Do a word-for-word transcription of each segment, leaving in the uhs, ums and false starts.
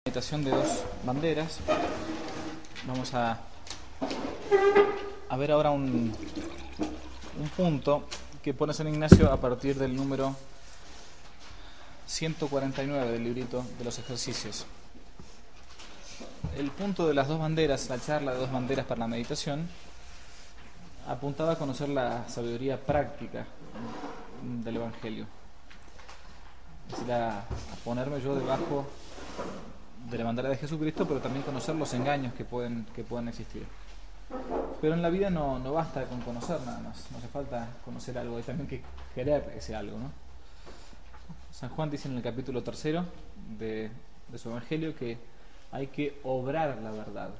Meditación de dos banderas. Vamos a, a ver ahora un, un punto que pone San Ignacio a partir del número ciento cuarenta y nueve del librito de los ejercicios. El punto de las dos banderas, la charla de dos banderas para la meditación, apuntaba a conocer la sabiduría práctica del Evangelio. Es decir, a, a ponerme yo debajo de la bandera de Jesucristo, pero también conocer los engaños que pueden, que pueden existir. Pero en la vida no, no basta con conocer nada más, no hace falta conocer algo, hay también que querer ese algo, ¿no? San Juan dice en el capítulo tercero de, de su Evangelio que hay que obrar la verdad.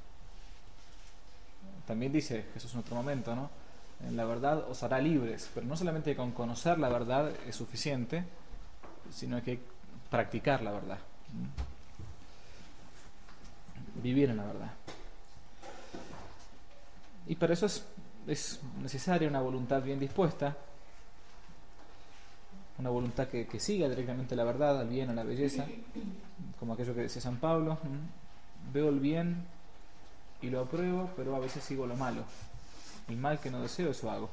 También dice Jesús en otro momento, ¿no? En la verdad os hará libres, pero no solamente con conocer la verdad es suficiente, sino que hay que practicar la verdad. Vivir en la verdad. Y para eso es, es necesaria una voluntad bien dispuesta, una voluntad que, que siga directamente la verdad, al bien, a la belleza, como aquello que decía San Pablo: veo el bien y lo apruebo, pero a veces sigo lo malo. El mal que no deseo, eso hago.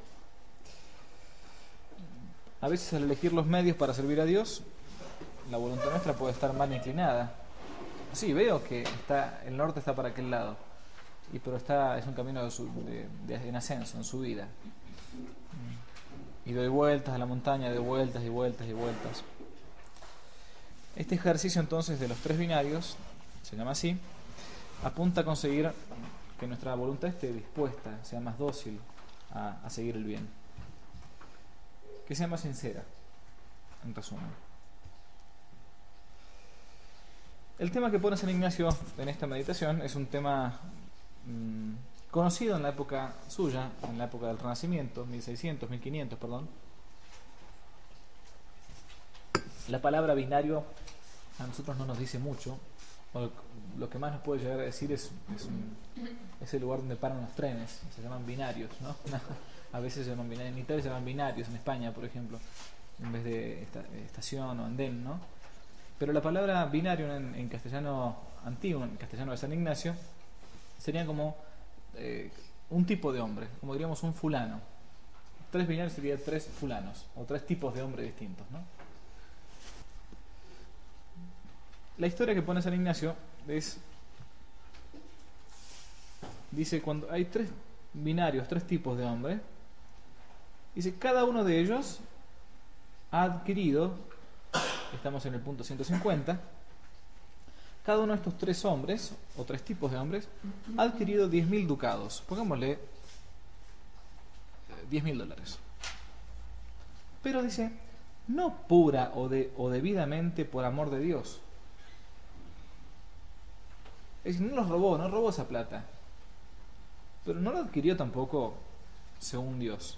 A veces, al elegir los medios para servir a Dios, la voluntad nuestra puede estar mal inclinada. Sí, veo que está, el norte está para aquel lado, y pero está, es un camino de, su, de, de en ascenso en subida. Y doy vueltas a la montaña, doy vueltas y vueltas y vueltas. Este ejercicio entonces de los tres binarios, se llama así, apunta a conseguir que nuestra voluntad esté dispuesta, sea más dócil a, a seguir el bien, que sea más sincera, en resumen. El tema que pone San Ignacio en esta meditación es un tema mmm, conocido en la época suya, en la época del Renacimiento, mil seiscientos, mil quinientos, perdón. La palabra binario a nosotros no nos dice mucho. Lo que más nos puede llegar a decir es, es, un, es el lugar donde paran los trenes, se llaman binarios, ¿no? A veces se llaman binarios, en Italia se llaman binarios, en España, por ejemplo, en vez de esta, estación o andén, ¿no? Pero la palabra binario en, en castellano antiguo, en castellano de San Ignacio, sería como eh, un tipo de hombre, como diríamos un fulano. Tres binarios serían tres fulanos, o tres tipos de hombres distintos, ¿no? La historia que pone San Ignacio es, dice, cuando hay tres binarios, tres tipos de hombre, dice, cada uno de ellos ha adquirido, estamos en el punto ciento cincuenta, cada uno de estos tres hombres, o tres tipos de hombres, ha adquirido diez mil ducados, pongámosle diez mil dólares. Pero dice, no pura o, de, o debidamente por amor de Dios. Es decir, no los robó, no robó esa plata, pero no lo adquirió tampoco según Dios.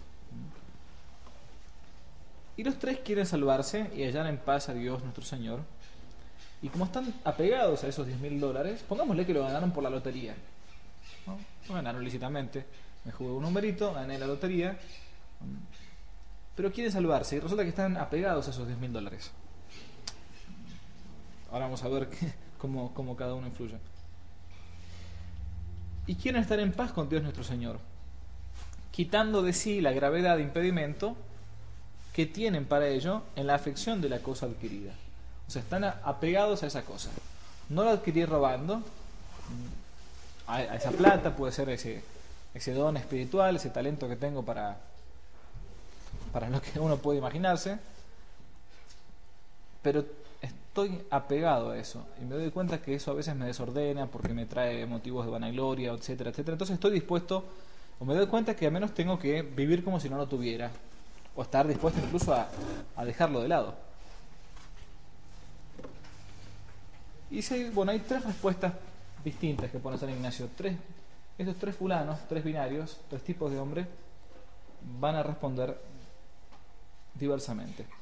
Y los tres quieren salvarse y hallar en paz a Dios nuestro Señor. Y como están apegados a esos diez mil dólares, pongámosle que lo ganaron por la lotería, ¿no? Lo ganaron lícitamente. Me jugué un numerito, gané la lotería, pero quieren salvarse y resulta que están apegados a esos diez mil dólares. Ahora vamos a ver qué, cómo, cómo cada uno influye. Y quieren estar en paz con Dios nuestro Señor, quitando de sí la gravedad de impedimento que tienen para ello en la afección de la cosa adquirida. O sea, están apegados a esa cosa. No la adquirí robando, a, a esa plata, puede ser ese, ese don espiritual, ese talento que tengo para, para lo que uno puede imaginarse, pero estoy apegado a eso y me doy cuenta que eso a veces me desordena porque me trae motivos de vanagloria, etcétera, etcétera. Entonces estoy dispuesto, o me doy cuenta que al menos tengo que vivir como si no lo tuviera, o estar dispuesto incluso a, a dejarlo de lado. Y sí, bueno, hay tres respuestas distintas que pone San Ignacio. Tres, esos tres fulanos, tres binarios, tres tipos de hombre, van a responder diversamente.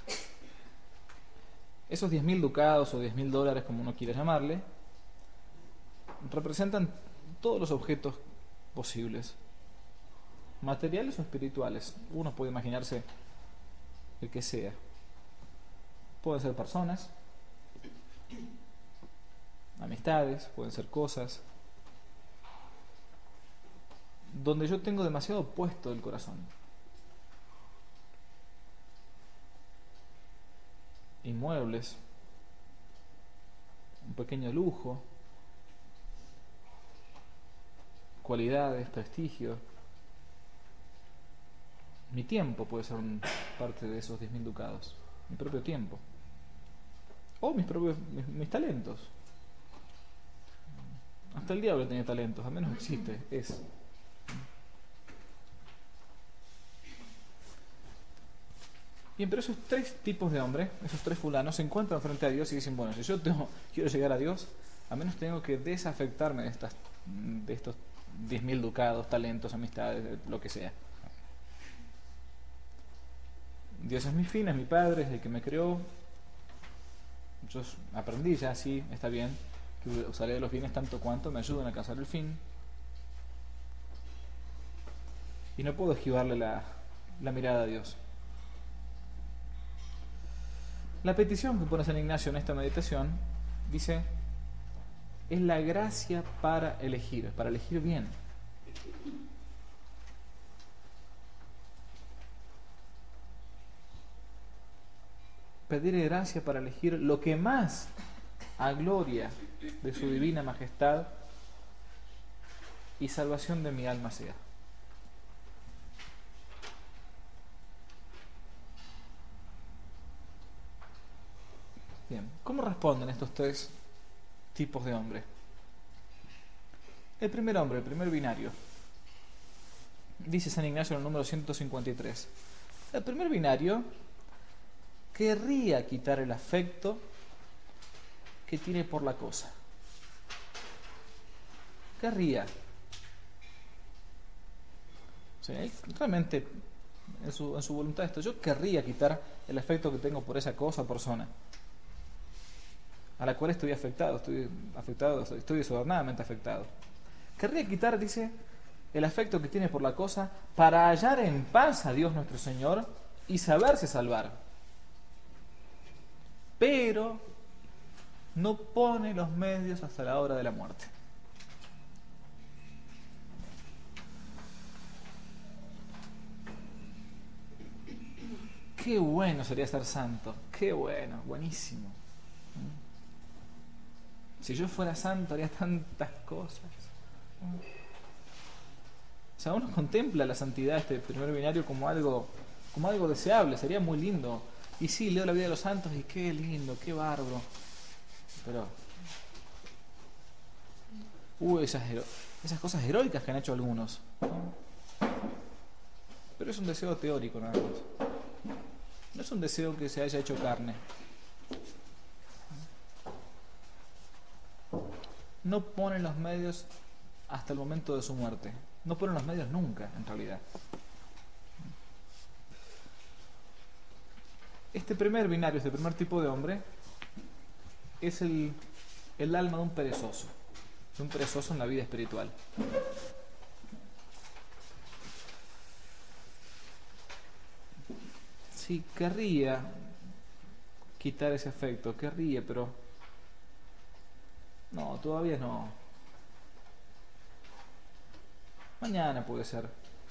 Esos diez mil ducados o diez mil dólares, como uno quiera llamarle, representan todos los objetos posibles, materiales o espirituales. Uno puede imaginarse el que sea. Pueden ser personas, amistades, pueden ser cosas, donde yo tengo demasiado puesto el corazón. Inmuebles, un pequeño lujo, cualidades, prestigio. Mi tiempo puede ser un, parte de esos diez mil ducados, mi propio tiempo, o mis propios mis, mis talentos. Hasta el diablo tiene talentos, al menos existe, es. Bien, pero esos tres tipos de hombres, esos tres fulanos, se encuentran frente a Dios y dicen, bueno, si yo tengo, quiero llegar a Dios, al menos tengo que desafectarme de, estas, de estos diez mil ducados, talentos, amistades, lo que sea. Dios es mi fin, es mi Padre, es el que me creó. Yo aprendí ya, sí, está bien, que usaré de los bienes tanto cuanto me ayuden a alcanzar el fin. Y no puedo esquivarle la, la mirada a Dios. La petición que pone San Ignacio en esta meditación dice, es la gracia para elegir, para elegir bien. Pedir gracia para elegir lo que más a gloria de su divina majestad y salvación de mi alma sea. Bien, ¿cómo responden estos tres tipos de hombres? El primer hombre, el primer binario, dice San Ignacio en el número ciento cincuenta y tres. El primer binario querría quitar el afecto que tiene por la cosa. Querría. O sea, él realmente en su, en su voluntad esto, yo querría quitar el afecto que tengo por esa cosa o persona a la cual estoy afectado, estoy afectado, estoy desordenadamente afectado. Querría quitar, dice, el afecto que tiene por la cosa para hallar en paz a Dios nuestro Señor y saberse salvar. Pero no pone los medios hasta la hora de la muerte. Qué bueno sería ser santo, qué bueno, buenísimo. Si yo fuera santo haría tantas cosas. O sea, uno contempla la santidad de este primer binario como algo, como algo deseable, sería muy lindo. Y sí, leo la vida de los santos y qué lindo, qué bárbaro. Pero, uh, esas, esas cosas heroicas que han hecho algunos. Pero es un deseo teórico nada más. No es un deseo que se haya hecho carne. No ponen los medios hasta el momento de su muerte. No ponen los medios nunca, en realidad. Este primer binario, este primer tipo de hombre, es el, el alma de un perezoso, de un perezoso en la vida espiritual. Sí, querría quitar ese efecto, querría, pero no, todavía no. Mañana puede ser.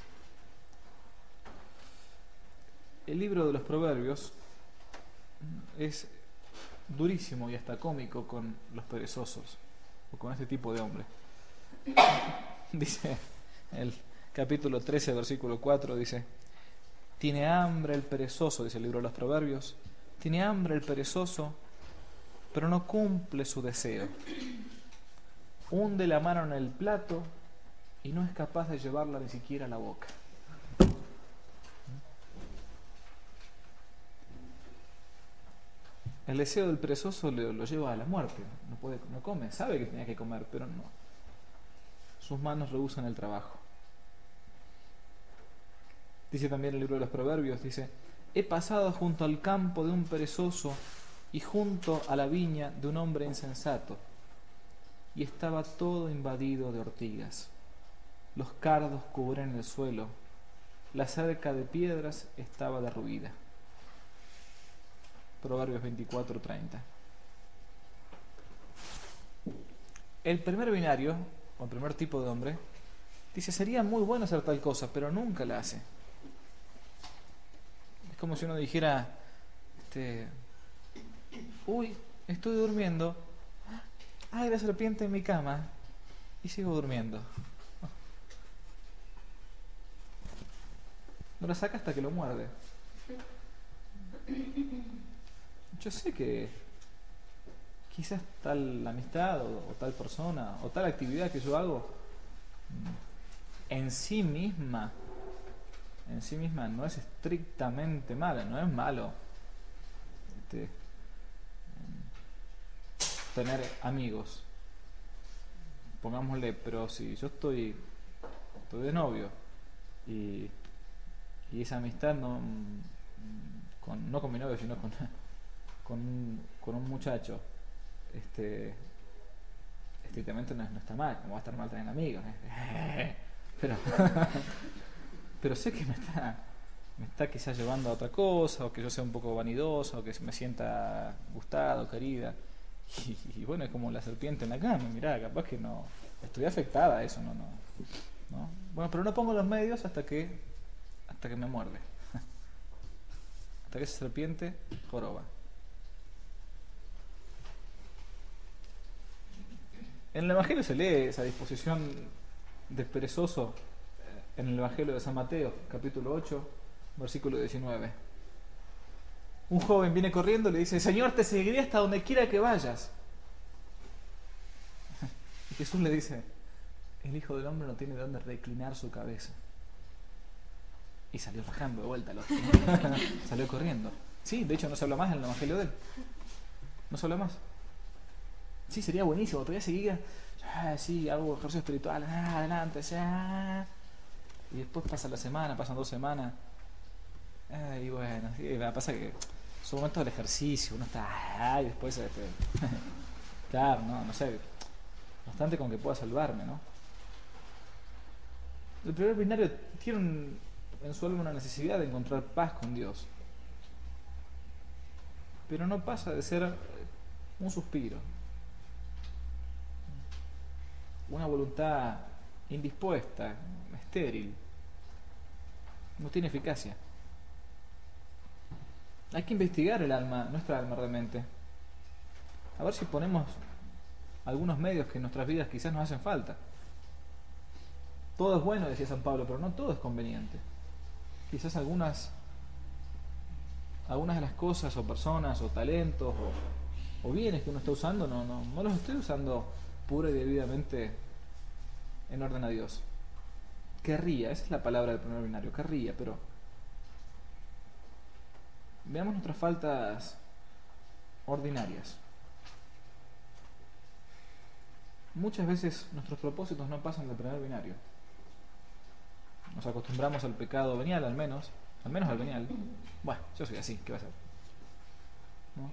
El libro de los Proverbios es durísimo y hasta cómico con los perezosos, o con este tipo de hombre. Dice el capítulo trece, versículo cuatro, dice: tiene hambre el perezoso, dice el libro de los Proverbios, tiene hambre el perezoso, pero no cumple su deseo. Hunde la mano en el plato y no es capaz de llevarla ni siquiera a la boca. El deseo del perezoso lo, lo lleva a la muerte. No puede, no come, sabe que tenía que comer, pero no. Sus manos rehusan el trabajo. Dice también el libro de los Proverbios, dice: he pasado junto al campo de un perezoso y junto a la viña de un hombre insensato, y estaba todo invadido de ortigas. Los cardos cubrían el suelo, la cerca de piedras estaba derruida. Proverbios veinticuatro, treinta. el primer binario, o el primer tipo de hombre, dice, sería muy bueno hacer tal cosa, pero nunca la hace. Es como si uno dijera, este, uy, estoy durmiendo, hay la serpiente en mi cama, y sigo durmiendo. No la saca hasta que lo muerde. Yo sé que quizás tal amistad o, o tal persona o tal actividad que yo hago en sí misma en sí misma no es estrictamente mala, no es malo este, tener amigos, pongámosle, pero si yo estoy estoy de novio y, y esa amistad no con, no con mi novio sino con con un, con un muchacho este estrictamente no, no está mal, como va a estar mal tener amigos, ¿eh? pero pero sé que me está me está quizás llevando a otra cosa, o que yo sea un poco vanidoso, o que me sienta gustado, querida, y, y bueno, es como la serpiente en la cama, mirá, capaz que no estoy afectada a eso, no, no, no, bueno, pero no pongo los medios hasta que hasta que me muerde, hasta que esa serpiente joroba. En el Evangelio se lee esa disposición de perezoso en el Evangelio de San Mateo, capítulo ocho, versículo diecinueve. Un joven viene corriendo y le dice, Señor, te seguiré hasta donde quiera que vayas. Y Jesús le dice, el Hijo del Hombre no tiene de dónde reclinar su cabeza. Y salió bajando de vuelta al otro. Salió corriendo. Sí, de hecho no se habla más en el Evangelio de él. No se habla más. Sí, sería buenísimo, todavía seguía, ah, sí, hago ejercicio espiritual, ah, adelante, ya. Y después pasa la semana, pasan dos semanas, ah, y bueno, sí, pasa que son momentos del ejercicio, uno está, ah, y después, este, claro, no, no sé, bastante con que pueda salvarme, ¿no? El primer binario tiene un, en su alma una necesidad de encontrar paz con Dios, pero no pasa de ser un suspiro, una voluntad indispuesta, estéril, no tiene eficacia. Hay que investigar el alma, nuestra alma realmente, a ver si ponemos algunos medios que en nuestras vidas quizás nos hacen falta. Todo es bueno, decía San Pablo, pero no todo es conveniente. Quizás algunas algunas de las cosas o personas o talentos o, o bienes que uno está usando no, no, no los estoy usando pura y debidamente en orden a Dios. Querría, esa es la palabra del primer binario, querría, pero veamos nuestras faltas ordinarias. Muchas veces nuestros propósitos no pasan del primer binario. Nos acostumbramos al pecado venial, al menos, al menos al venial. Bueno, yo soy así, ¿qué va a ser? ¿No?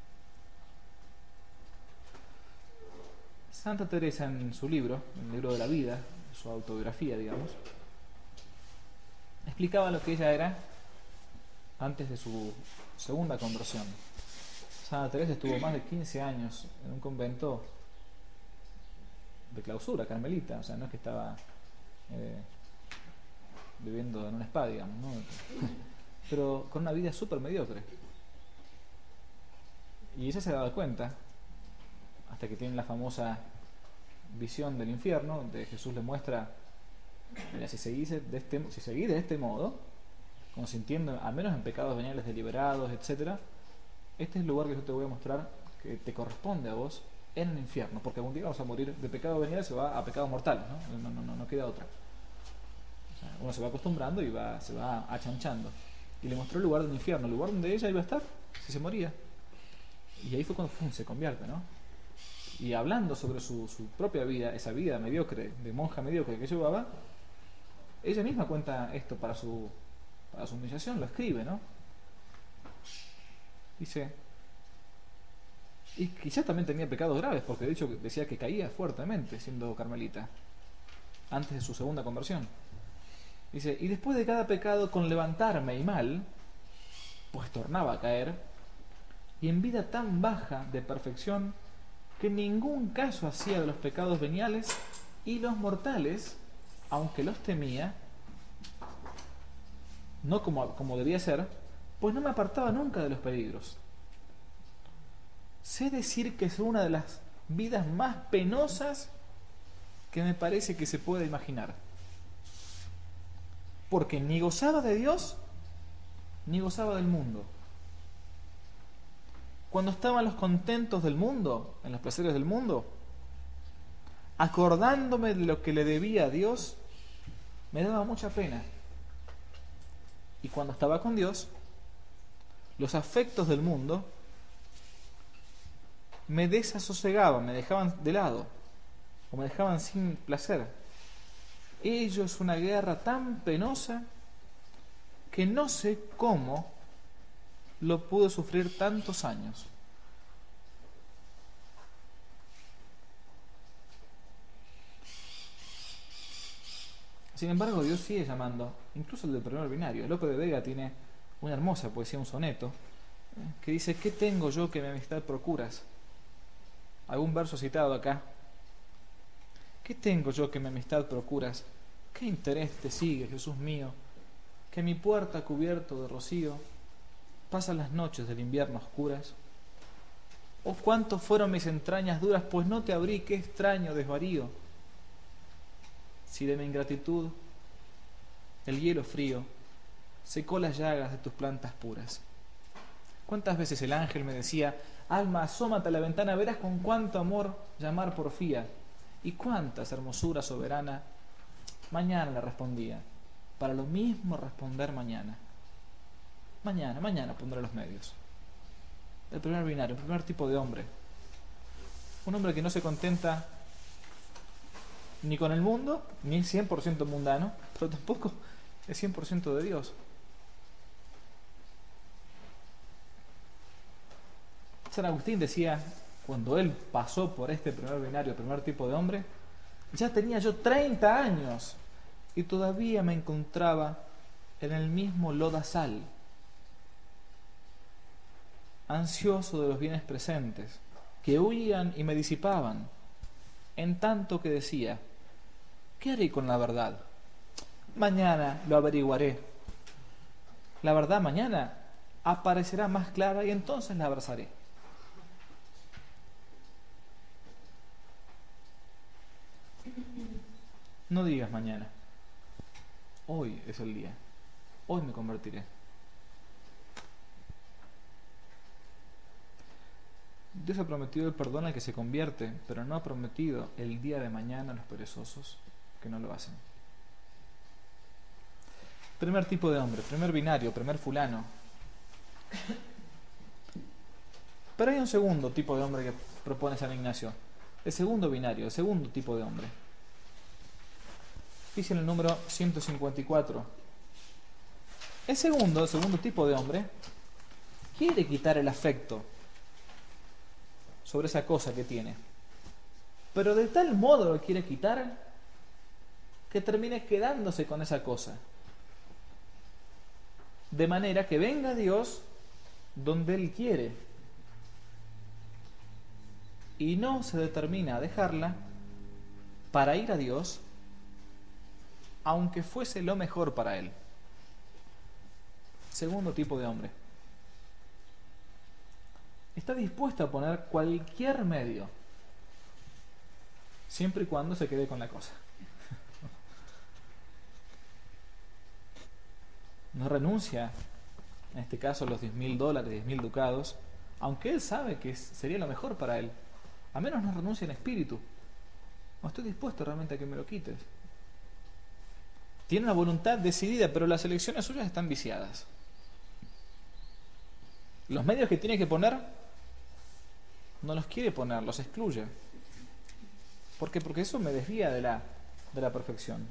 Santa Teresa en su libro, en el libro de la vida, su autobiografía, digamos, explicaba lo que ella era antes de su segunda conversión. Santa Teresa estuvo más de quince años en un convento de clausura, carmelita, o sea, no es que estaba eh, viviendo en un spa, digamos, ¿no? Pero con una vida súper mediocre. Y ella se daba cuenta, hasta que tiene la famosa visión del infierno, donde Jesús le muestra, mira, si seguís de este, si seguís de este modo, consintiendo, al menos en pecados veniales deliberados, etcétera, este es el lugar que yo te voy a mostrar que te corresponde a vos en el infierno, porque algún día vamos a morir de pecado venial, se va a pecados mortales, ¿no? No, no, no, no queda otra. O sea, uno se va acostumbrando y va, se va achanchando. Y le mostró el lugar del infierno, el lugar donde ella iba a estar si se moría. Y ahí fue cuando ¡fum!, se convierte, ¿no? Y hablando sobre su, su propia vida, esa vida mediocre, de monja mediocre que llevaba, ella misma cuenta esto para su, para su humillación, lo escribe, ¿no? Dice, y quizás también tenía pecados graves, porque de hecho decía que caía fuertemente siendo carmelita, antes de su segunda conversión. Dice, y después de cada pecado con levantarme y mal, pues tornaba a caer, y en vida tan baja de perfección que en ningún caso hacía de los pecados veniales, y los mortales, aunque los temía, no como, como debía ser, pues no me apartaba nunca de los peligros. Sé decir que es una de las vidas más penosas que me parece que se puede imaginar. Porque ni gozaba de Dios, ni gozaba del mundo. Cuando estaban los contentos del mundo, en los placeres del mundo, acordándome de lo que le debía a Dios, me daba mucha pena. Y cuando estaba con Dios, los afectos del mundo me desasosegaban, me dejaban de lado, o me dejaban sin placer. Ello es una guerra tan penosa que no sé cómo lo pude sufrir tantos años. Sin embargo, Dios sigue llamando, incluso el del primer binario. Lope de Vega tiene una hermosa poesía, un soneto, que dice: ¿qué tengo yo que mi amistad procuras? Algún verso citado acá. ¿Qué tengo yo que mi amistad procuras? ¿Qué interés te sigue, Jesús mío? Que mi puerta cubierto de rocío pasan las noches del invierno oscuras. Oh, cuánto fueron mis entrañas duras, pues no te abrí, qué extraño desvarío. Si de mi ingratitud el hielo frío secó las llagas de tus plantas puras. Cuántas veces el ángel me decía: alma, asómate a la ventana, verás con cuánto amor llamar porfía. Y cuántas hermosura soberana. Mañana le respondía, para lo mismo responder mañana. Mañana, mañana pondré los medios. El primer binario, el primer tipo de hombre. Un hombre que no se contenta ni con el mundo, ni es cien por ciento mundano, pero tampoco es cien por ciento de Dios. San Agustín decía, cuando él pasó por este primer binario, el primer tipo de hombre, ya tenía yo treinta años y todavía me encontraba en el mismo lodazal, ansioso de los bienes presentes, que huían y me disipaban, en tanto que decía: ¿qué haré con la verdad? Mañana lo averiguaré. La verdad mañana aparecerá más clara y entonces la abrazaré. No digas mañana. Hoy es el día. Hoy me convertiré. Dios ha prometido el perdón al que se convierte, pero no ha prometido el día de mañana a los perezosos que no lo hacen. Primer tipo de hombre, primer binario, primer fulano. Pero hay un segundo tipo de hombre que propone San Ignacio. El segundo binario, el segundo tipo de hombre. Dice en el número ciento cincuenta y cuatro. El segundo, el segundo tipo de hombre, quiere quitar el afecto sobre esa cosa que tiene, pero de tal modo lo quiere quitar que termine quedándose con esa cosa, de manera que venga Dios donde Él quiere y no se determina a dejarla para ir a Dios, aunque fuese lo mejor para Él. Segundo tipo de hombre. Está dispuesto a poner cualquier medio, siempre y cuando se quede con la cosa. No renuncia, en este caso, a los diez mil dólares, diez mil ducados, aunque él sabe que sería lo mejor para él. A menos no renuncia en espíritu. No estoy dispuesto realmente a que me lo quites. Tiene una voluntad decidida, pero las elecciones suyas están viciadas. Los medios que tiene que poner no los quiere poner, los excluye. ¿Por qué? Porque eso me desvía de la, de la perfección.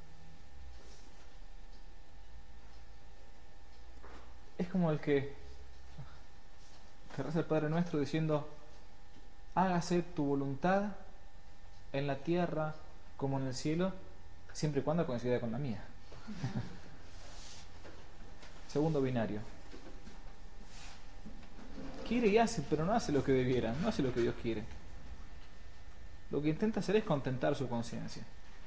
Es como el que, que reza el Padre Nuestro diciendo: hágase tu voluntad en la tierra como en el cielo, siempre y cuando coincida con la mía. Segundo binario. Quiere y hace, pero no hace lo que debiera, no hace lo que Dios quiere. lo que intenta hacer es contentar su conciencia.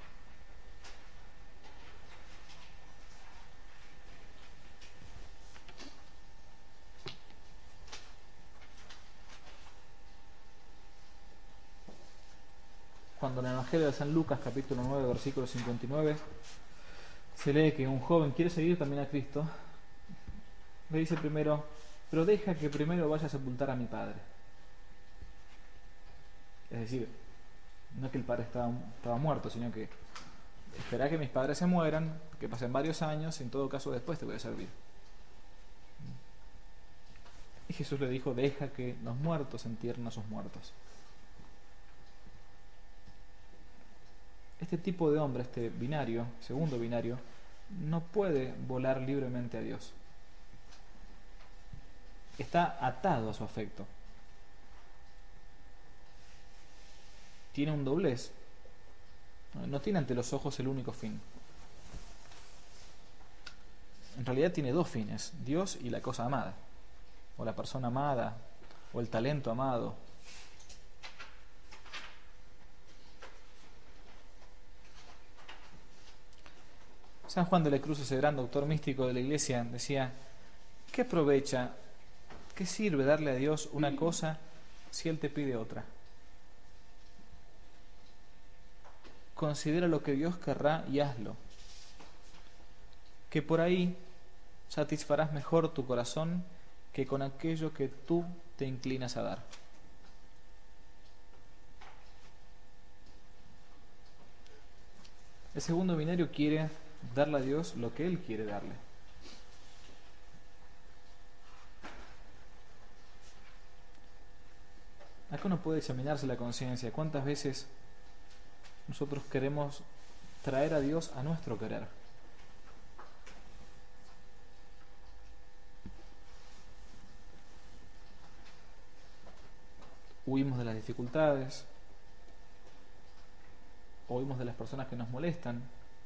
Cuando en el Evangelio de San Lucas, capítulo nueve, versículo cincuenta y nueve, se lee que un joven quiere seguir también a Cristo, le dice primero: pero deja que primero vaya a sepultar a mi padre. Es decir, no es que el padre estaba, estaba muerto, sino que espera que mis padres se mueran, que pasen varios años, y en todo caso después te voy a servir. Y Jesús le dijo: deja que los muertos entierren a sus muertos. Este tipo de hombre, este binario, segundo binario, no puede volar libremente a Dios. Está atado a su afecto. Tiene un doblez. No tiene ante los ojos el único fin. En realidad tiene dos fines: Dios y la cosa amada, o la persona amada, o el talento amado. San Juan de la Cruz, ese gran doctor místico de la Iglesia, decía: ¿qué aprovecha, qué sirve darle a Dios una cosa si Él te pide otra? Considera lo que Dios querrá y hazlo, que por ahí satisfarás mejor tu corazón que con aquello que tú te inclinas a dar. El segundo binario quiere darle a Dios lo que Él quiere darle. Acá uno puede examinarse la conciencia. ¿Cuántas veces nosotros queremos traer a Dios a nuestro querer? Huimos de las dificultades, o huimos de las personas que nos molestan,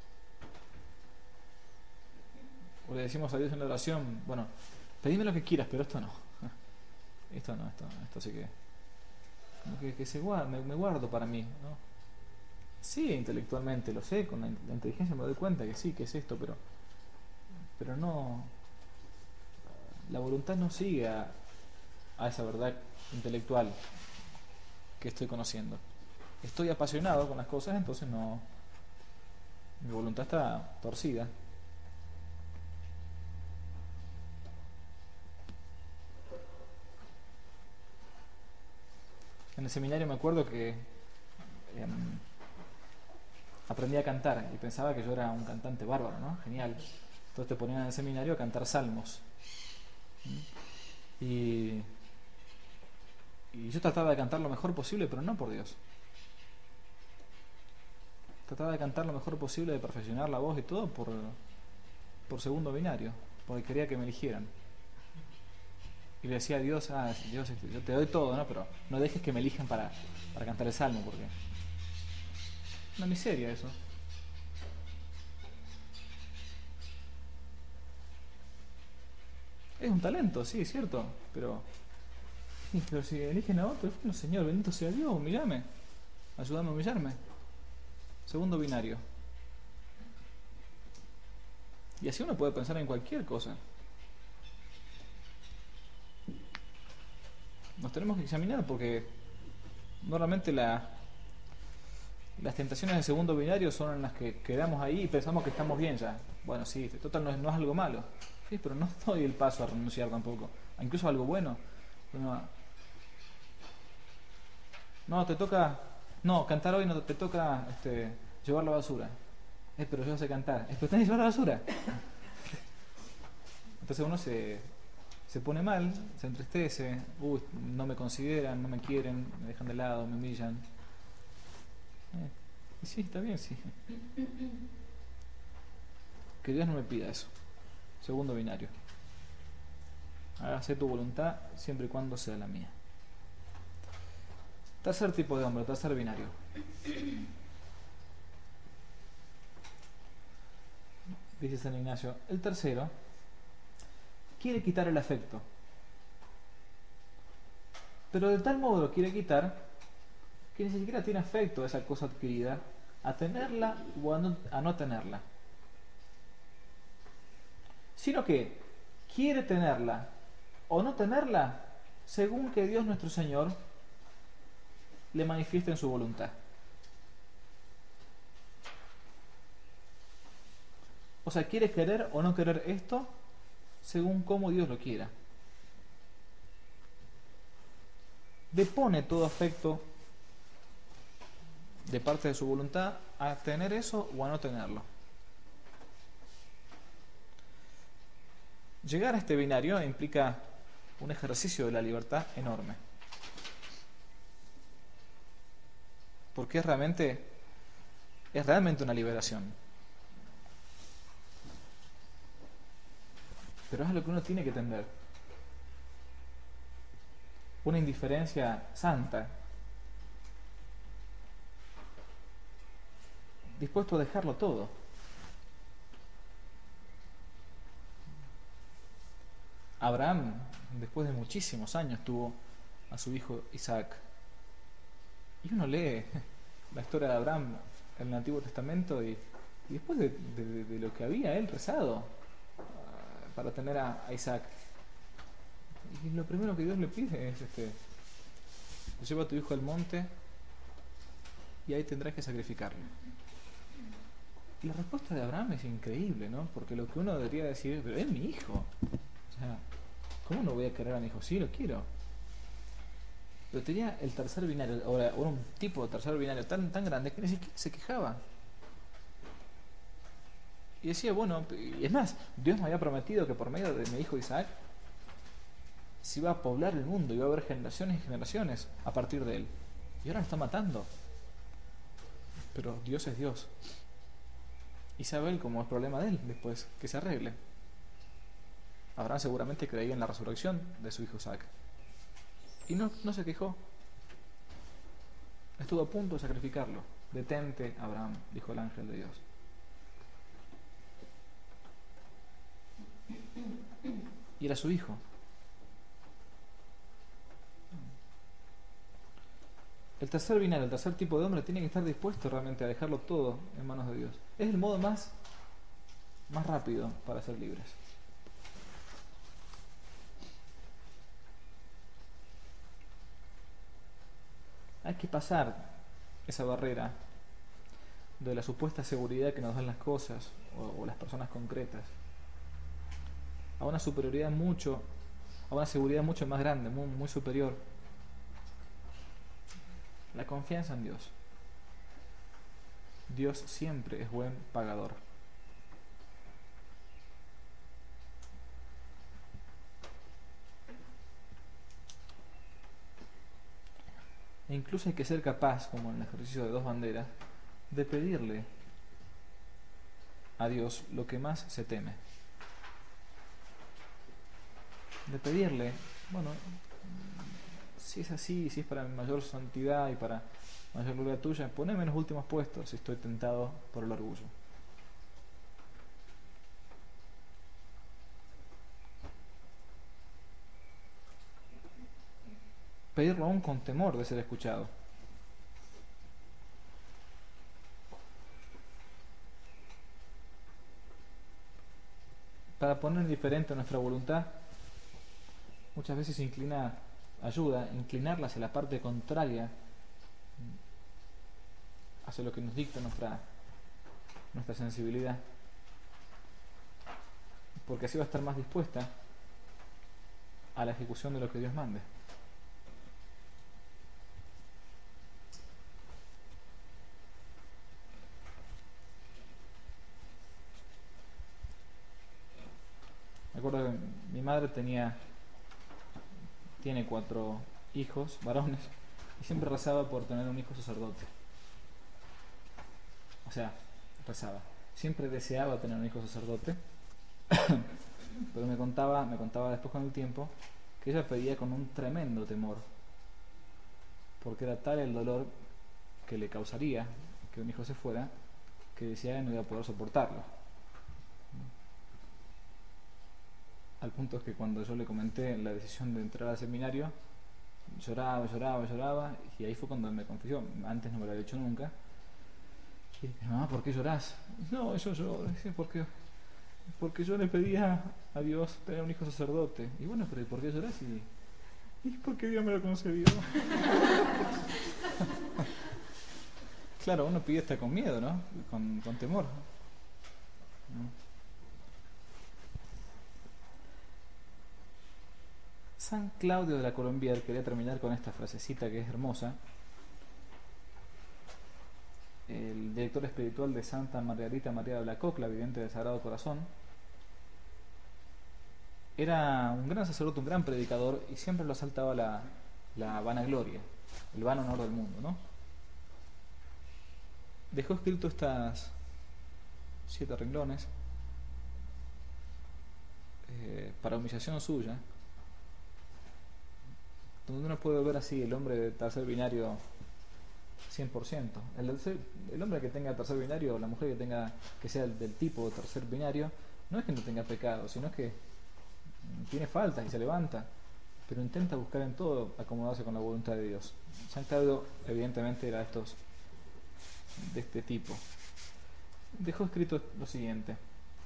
o le decimos a Dios en la oración: bueno, pedime lo que quieras, pero esto no. Esto no, esto, esto sí que, como que, que se guarda, me, me guardo para mí, ¿no? Sí, intelectualmente lo sé, con la, la inteligencia me doy cuenta que sí, que es esto, pero, pero no, la voluntad no sigue a, a esa verdad intelectual que estoy conociendo. Estoy apasionado con las cosas, entonces no, mi voluntad está torcida. En el seminario me acuerdo que eh, aprendí a cantar y pensaba que yo era un cantante bárbaro, ¿no? Genial. Entonces te ponían en el seminario a cantar salmos. Y, y yo trataba de cantar lo mejor posible, pero no por Dios. Trataba de cantar lo mejor posible, de perfeccionar la voz y todo por, por segundo binario, porque quería que me eligieran. Y le decía a Dios: ah, Dios, yo te doy todo, ¿no? Pero no dejes que me elijan para, para cantar el salmo, porque una miseria eso. Es un talento, sí, es cierto, pero, sí, pero si eligen a otro, bueno, Señor, bendito sea Dios, humillame, ayúdame a humillarme. Segundo binario. Y así uno puede pensar en cualquier cosa. Nos tenemos que examinar porque normalmente la, las tentaciones de segundo binario son en las que quedamos ahí y pensamos que estamos bien ya. Bueno, sí, total no es, no es algo malo. Sí, pero no doy el paso a renunciar tampoco. Incluso algo bueno. No, no, te toca... No, cantar hoy no te toca este, llevar la basura. Eh, pero yo sé cantar. Eh, pero tenés que llevar la basura. Entonces uno se, se pone mal, se entristece. Uy, no me consideran, no me quieren, me dejan de lado, me humillan. Eh, y sí, está bien, sí. Que Dios no me pida eso. Segundo binario. Hágase tu voluntad siempre y cuando sea la mía. Tercer tipo de hombre, tercer binario. Dice San Ignacio: el tercero quiere quitar el afecto, pero de tal modo lo quiere quitar que ni siquiera tiene afecto a esa cosa adquirida, a tenerla o a no, a no tenerla, sino que quiere tenerla o no tenerla según que Dios nuestro Señor le manifieste en su voluntad. O sea, quiere querer o no querer esto según cómo Dios lo quiera. Depone todo afecto de parte de su voluntad a tener eso o a no tenerlo. Llegar a este binario implica un ejercicio de la libertad enorme. Porque es realmente, es realmente una liberación. Pero es lo que uno tiene que entender. Una indiferencia santa. Dispuesto a dejarlo todo. Abraham, después de muchísimos años, tuvo a su hijo Isaac. Y uno lee la historia de Abraham en el Antiguo Testamento y, y después de, de, de lo que había él rezado uh, para tener a, a Isaac. Y lo primero que Dios le pide es este, lleva a tu hijo al monte y ahí tendrás que sacrificarlo. Y la respuesta de Abraham es increíble, ¿no? Porque lo que uno debería decir es, pero es mi hijo. O sea, ¿cómo no voy a querer a mi hijo? Sí, lo quiero. Pero tenía el tercer binario, o era un tipo de tercer binario tan, tan grande que ni siquiera se quejaba. Y decía, bueno, y es más, Dios me había prometido que por medio de mi hijo Isaac se iba a poblar el mundo, iba a haber generaciones y generaciones a partir de él. Y ahora lo está matando. Pero Dios es Dios. Y sabe él cómo es problema de él después, que se arregle. Abraham seguramente creía en la resurrección de su hijo Isaac. Y no, no se quejó. Estuvo a punto de sacrificarlo. Detente, Abraham, dijo el ángel de Dios. Y era su hijo. El tercer binario, el tercer tipo de hombre tiene que estar dispuesto realmente a dejarlo todo en manos de Dios. Es el modo más, más rápido para ser libres. Hay que pasar esa barrera de la supuesta seguridad que nos dan las cosas o, o las personas concretas a una superioridad mucho, a una seguridad mucho más grande, muy, muy superior. La confianza en Dios. Dios siempre es buen pagador. E incluso hay que ser capaz, como en el ejercicio de dos banderas, de pedirle a Dios lo que más se teme. De pedirle, bueno, si es así, si es para mi mayor santidad y para mayor gloria tuya, poneme en los últimos puestos si estoy tentado por el orgullo. Pedirlo aún con temor de ser escuchado. Para poner diferente nuestra voluntad, muchas veces inclina, ayuda a inclinarla hacia la parte contraria, hacia lo que nos dicta nuestra, nuestra sensibilidad, porque así va a estar más dispuesta a la ejecución de lo que Dios mande. Me acuerdo que mi madre tenía tiene cuatro hijos varones y siempre rezaba por tener un hijo sacerdote. O sea, rezaba. Siempre deseaba tener un hijo sacerdote, pero me contaba, me contaba después con el tiempo que ella pedía con un tremendo temor, porque era tal el dolor que le causaría que un hijo se fuera, que decía que no iba a poder soportarlo. Al punto es que cuando yo le comenté la decisión de entrar al seminario, lloraba, lloraba, lloraba, y ahí fue cuando me confesó. Antes no me lo había hecho nunca. Y dije, mamá, ¿por qué llorás? No, yo lloro, porque, porque yo le pedía a Dios tener un hijo sacerdote. Y bueno, pero ¿por qué llorás? Y, y porque Dios me lo concedió. Claro, uno pide hasta con miedo, ¿no? Con, con temor. San Claudio de la Colombier, quería terminar con esta frasecita que es hermosa. El director espiritual de Santa Margarita María de la Cocla, vidente del Sagrado Corazón, era un gran sacerdote, un gran predicador, y siempre lo asaltaba la, la vanagloria, el vano honor del mundo, ¿no? Dejó escrito estas siete renglones eh, para humillación suya, donde uno puede ver así el hombre de tercer binario cien por ciento. El, tercer, el hombre que tenga tercer binario, la mujer que tenga que sea del, del tipo tercer binario, no es que no tenga pecado, sino que tiene faltas y se levanta, pero intenta buscar en todo acomodarse con la voluntad de Dios. San Claudio evidentemente era de estos de este tipo. Dejó escrito lo siguiente: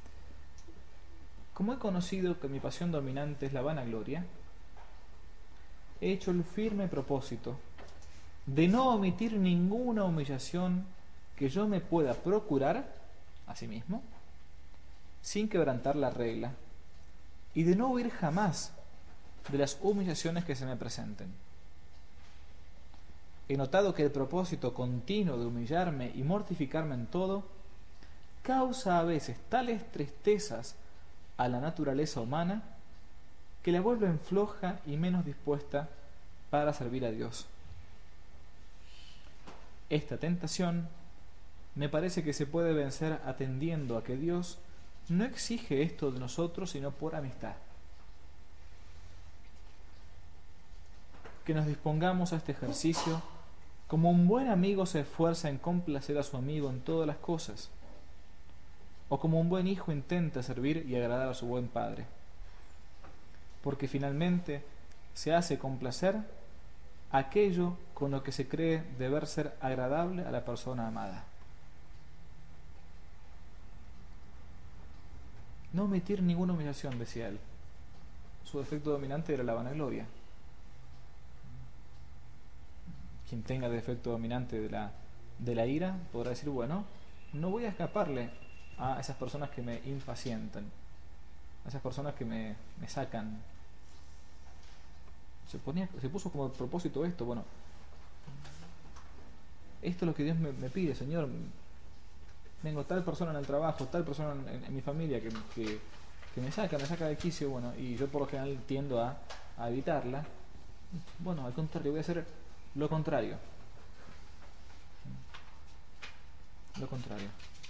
como he conocido que mi pasión dominante es la vanagloria, he hecho el firme propósito de no omitir ninguna humillación que yo me pueda procurar a sí mismo sin quebrantar la regla, y de no huir jamás de las humillaciones que se me presenten. He notado que el propósito continuo de humillarme y mortificarme en todo causa a veces tales tristezas a la naturaleza humana que la vuelven floja y menos dispuesta para servir a Dios. Esta tentación me parece que se puede vencer atendiendo a que Dios no exige esto de nosotros sino por amistad. Que nos dispongamos a este ejercicio como un buen amigo se esfuerza en complacer a su amigo en todas las cosas, o como un buen hijo intenta servir y agradar a su buen padre, porque finalmente se hace complacer aquello con lo que se cree deber ser agradable a la persona amada. No omitir ninguna humillación, decía él. Su defecto dominante era la vanagloria. Quien tenga defecto dominante de la, de la ira podrá decir, bueno, no voy a escaparle a esas personas que me impacientan, a esas personas que me, me sacan. Se, ponía, se puso como propósito esto, bueno, esto es lo que Dios me, me pide, Señor. Tengo tal persona en el trabajo, tal persona en, en mi familia que, que, que me saca, me saca de quicio, bueno, y yo por lo general tiendo a, a evitarla. Bueno, al contrario, voy a hacer lo contrario. Lo contrario.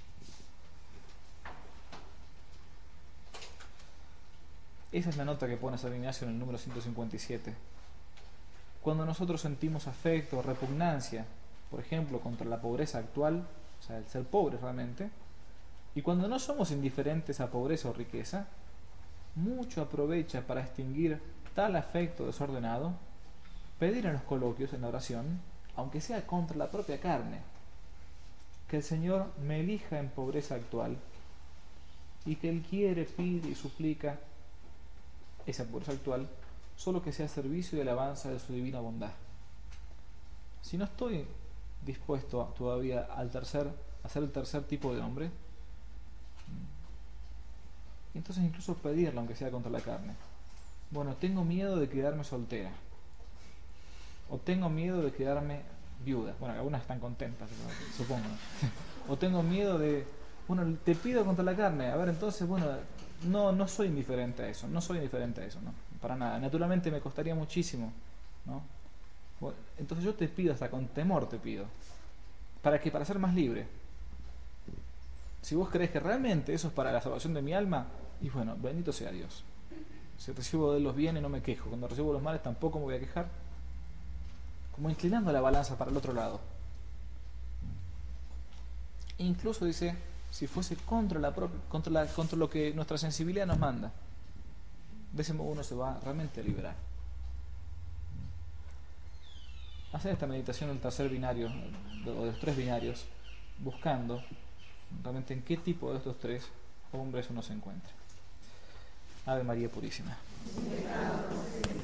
Esa es la nota que pone San Ignacio en el número ciento cincuenta y siete. Cuando nosotros sentimos afecto o repugnancia, por ejemplo, contra la pobreza actual, o sea, el ser pobre realmente, y cuando no somos indiferentes a pobreza o riqueza, mucho aprovecha para extinguir tal afecto desordenado, pedir en los coloquios, en la oración, aunque sea contra la propia carne, que el Señor me elija en pobreza actual, y que Él quiere, pide y suplica esa pobreza actual, solo que sea servicio y alabanza de su divina bondad. Si no estoy dispuesto todavía al tercer, a ser el tercer tipo de hombre, entonces incluso pedirlo, aunque sea contra la carne. Bueno, tengo miedo de quedarme soltera, o tengo miedo de quedarme viuda. Bueno, algunas están contentas, supongo. O tengo miedo de, bueno, te pido contra la carne. A ver, entonces, bueno, no, no soy indiferente a eso, no soy indiferente a eso, no, para nada. Naturalmente me costaría muchísimo, ¿no? Bueno, entonces yo te pido, hasta con temor te pido, para que para ser más libre. Si vos crees que realmente eso es para la salvación de mi alma, y bueno, bendito sea Dios. Si recibo de los bienes no me quejo, cuando recibo los males tampoco me voy a quejar. Como inclinando la balanza para el otro lado. Incluso dice, si fuese contra, la propia, contra, la, contra lo que nuestra sensibilidad nos manda, de ese modo uno se va realmente a liberar. hacer esta meditación del tercer binario, o de los tres binarios, buscando realmente en qué tipo de estos tres hombres uno se encuentra. Ave María Purísima.